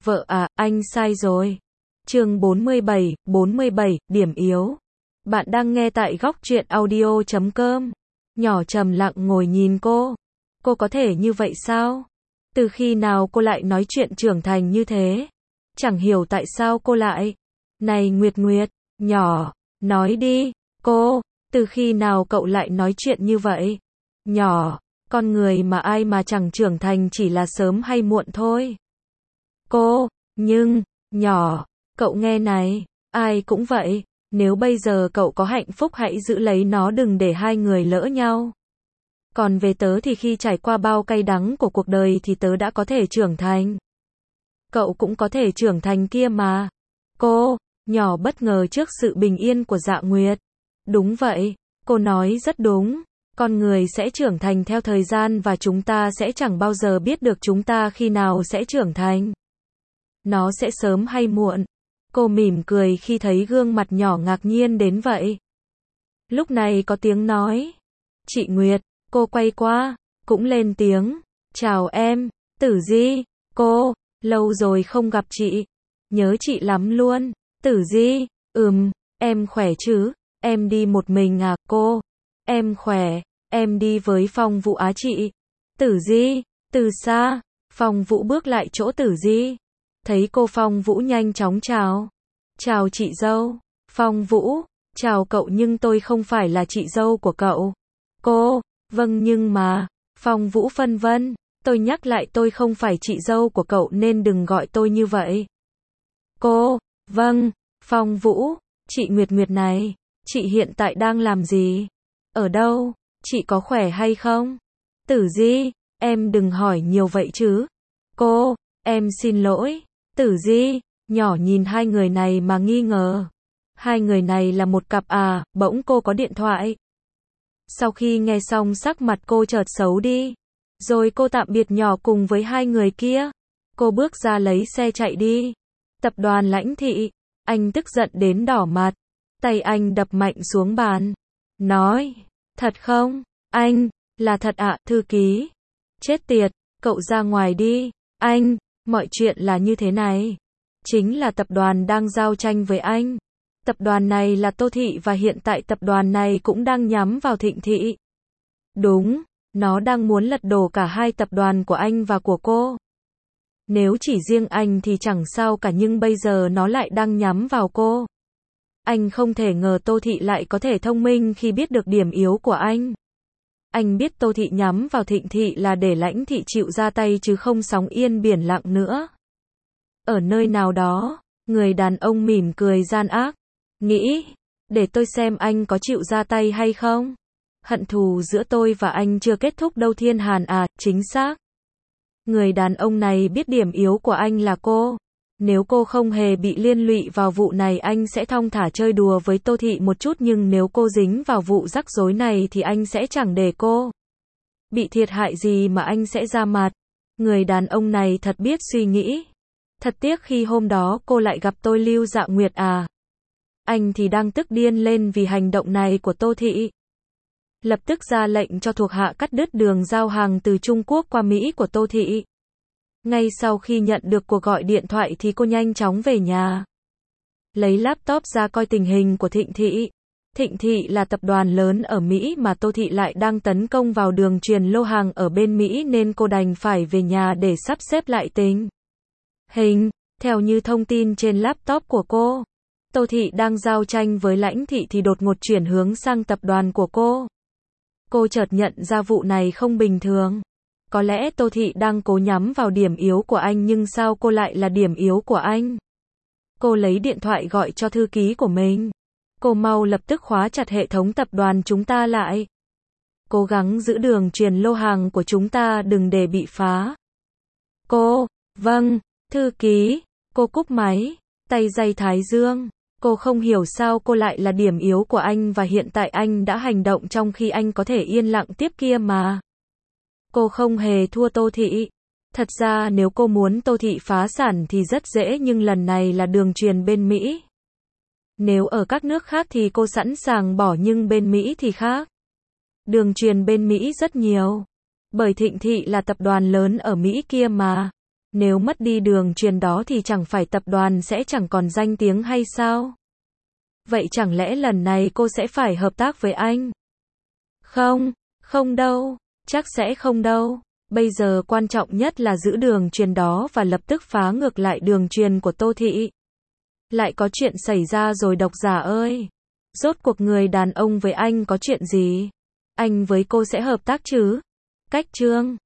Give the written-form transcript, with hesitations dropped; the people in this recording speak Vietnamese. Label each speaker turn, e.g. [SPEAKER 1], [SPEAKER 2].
[SPEAKER 1] Vợ à, anh sai rồi. Chương 47, điểm yếu. Bạn đang nghe tại góc truyện audio.com. Nhỏ trầm lặng ngồi nhìn cô. Cô có thể như vậy sao? Từ khi nào cô lại nói chuyện trưởng thành như thế? Chẳng hiểu tại sao cô lại. Này Nguyệt Nguyệt, nhỏ, nói đi, cô, từ khi nào cậu lại nói chuyện như vậy? Nhỏ, con người mà ai mà chẳng trưởng thành chỉ là sớm hay muộn thôi. Cô, nhưng, nhỏ, cậu nghe này, ai cũng vậy, nếu bây giờ cậu có hạnh phúc hãy giữ lấy nó đừng để hai người lỡ nhau. Còn về tớ thì khi trải qua bao cay đắng của cuộc đời thì tớ đã có thể trưởng thành. Cậu cũng có thể trưởng thành kia mà. Cô, nhỏ bất ngờ trước sự bình yên của Dạ Nguyệt. Đúng vậy, cô nói rất đúng. Con người sẽ trưởng thành theo thời gian và chúng ta sẽ chẳng bao giờ biết được chúng ta khi nào sẽ trưởng thành. Nó sẽ sớm hay muộn. Cô mỉm cười khi thấy gương mặt nhỏ ngạc nhiên đến vậy. Lúc này có tiếng nói. Chị Nguyệt, cô quay qua, cũng lên tiếng. Chào em, Tử Di, cô, lâu rồi không gặp chị. Nhớ chị lắm luôn. Tử Di, em khỏe chứ, em đi một mình à cô? Em khỏe, em đi với Phong Vũ á chị. Tử Di, từ xa, Phong Vũ bước lại chỗ Tử Di. Thấy cô Phong Vũ nhanh chóng chào. Chào chị dâu. Phong Vũ, chào cậu nhưng tôi không phải là chị dâu của cậu. Cô, vâng nhưng mà, Phong Vũ phân vân, tôi nhắc lại tôi không phải chị dâu của cậu nên đừng gọi tôi như vậy. Cô, vâng, Phong Vũ, chị Nguyệt Nguyệt này, chị hiện tại đang làm gì? Ở đâu? Chị có khỏe hay không? Tử Di, em đừng hỏi nhiều vậy chứ. Cô, em xin lỗi. Tử Di, nhỏ nhìn hai người này mà nghi ngờ. Hai người này là một cặp à, bỗng cô có điện thoại. Sau khi nghe xong sắc mặt cô chợt xấu đi. Rồi cô tạm biệt nhỏ cùng với hai người kia. Cô bước ra lấy xe chạy đi. Tập đoàn Lãnh Thị, anh tức giận đến đỏ mặt. Tay anh đập mạnh xuống bàn. Nói, thật không? Anh, là thật ạ, thư ký. Chết tiệt, cậu ra ngoài đi. Anh, mọi chuyện là như thế này. Chính là tập đoàn đang giao tranh với anh. Tập đoàn này là Tô Thị và hiện tại tập đoàn này cũng đang nhắm vào Thịnh Thị. Đúng, nó đang muốn lật đổ cả hai tập đoàn của anh và của cô. Nếu chỉ riêng anh thì chẳng sao cả nhưng bây giờ nó lại đang nhắm vào cô. Anh không thể ngờ Tô Thị lại có thể thông minh khi biết được điểm yếu của anh. Anh biết Tô Thị nhắm vào Thịnh Thị là để Lãnh Thị chịu ra tay chứ không sóng yên biển lặng nữa. Ở nơi nào đó, người đàn ông mỉm cười gian ác. Nghĩ, để tôi xem anh có chịu ra tay hay không. Hận thù giữa tôi và anh chưa kết thúc đâu Thiên Hàn à, chính xác. Người đàn ông này biết điểm yếu của anh là cô. Nếu cô không hề bị liên lụy vào vụ này anh sẽ thong thả chơi đùa với Tô Thị một chút nhưng nếu cô dính vào vụ rắc rối này thì anh sẽ chẳng để cô bị thiệt hại gì mà anh sẽ ra mặt. Người đàn ông này thật biết suy nghĩ. Thật tiếc khi hôm đó cô lại gặp tôi Lưu Dạ Nguyệt à. Anh thì đang tức điên lên vì hành động này của Tô Thị. Lập tức ra lệnh cho thuộc hạ cắt đứt đường giao hàng từ Trung Quốc qua Mỹ của Tô Thị. Ngay sau khi nhận được cuộc gọi điện thoại thì cô nhanh chóng về nhà. Lấy laptop ra coi tình hình của Thịnh Thị. Thịnh Thị là tập đoàn lớn ở Mỹ mà Tô Thị lại đang tấn công vào đường truyền lô hàng ở bên Mỹ nên cô đành phải về nhà để sắp xếp lại tình hình. Theo như thông tin trên laptop của cô, Tô Thị đang giao tranh với Lãnh Thị thì đột ngột chuyển hướng sang tập đoàn của cô. Cô chợt nhận ra vụ này không bình thường. Có lẽ Tô Thị đang cố nhắm vào điểm yếu của anh nhưng sao cô lại là điểm yếu của anh? Cô lấy điện thoại gọi cho thư ký của mình. Cô mau lập tức khóa chặt hệ thống tập đoàn chúng ta lại. Cố gắng giữ đường truyền lô hàng của chúng ta đừng để bị phá. Cô, vâng, thư ký, cô cúp máy, tay giày thái dương. Cô không hiểu sao cô lại là điểm yếu của anh và hiện tại anh đã hành động trong khi anh có thể yên lặng tiếp kia mà. Cô không hề thua Tô Thị. Thật ra nếu cô muốn Tô Thị phá sản thì rất dễ nhưng lần này là đường truyền bên Mỹ. Nếu ở các nước khác thì cô sẵn sàng bỏ nhưng bên Mỹ thì khác. Đường truyền bên Mỹ rất nhiều. Bởi Thịnh Thị là tập đoàn lớn ở Mỹ kia mà. Nếu mất đi đường truyền đó thì chẳng phải tập đoàn sẽ chẳng còn danh tiếng hay sao? Vậy chẳng lẽ lần này cô sẽ phải hợp tác với anh? Không, không đâu, chắc sẽ không đâu. Bây giờ quan trọng nhất là giữ đường truyền đó và lập tức phá ngược lại đường truyền của Tô Thị. Lại có chuyện xảy ra rồi độc giả ơi. Rốt cuộc người đàn ông với anh có chuyện gì? Anh với cô sẽ hợp tác chứ? Cách chương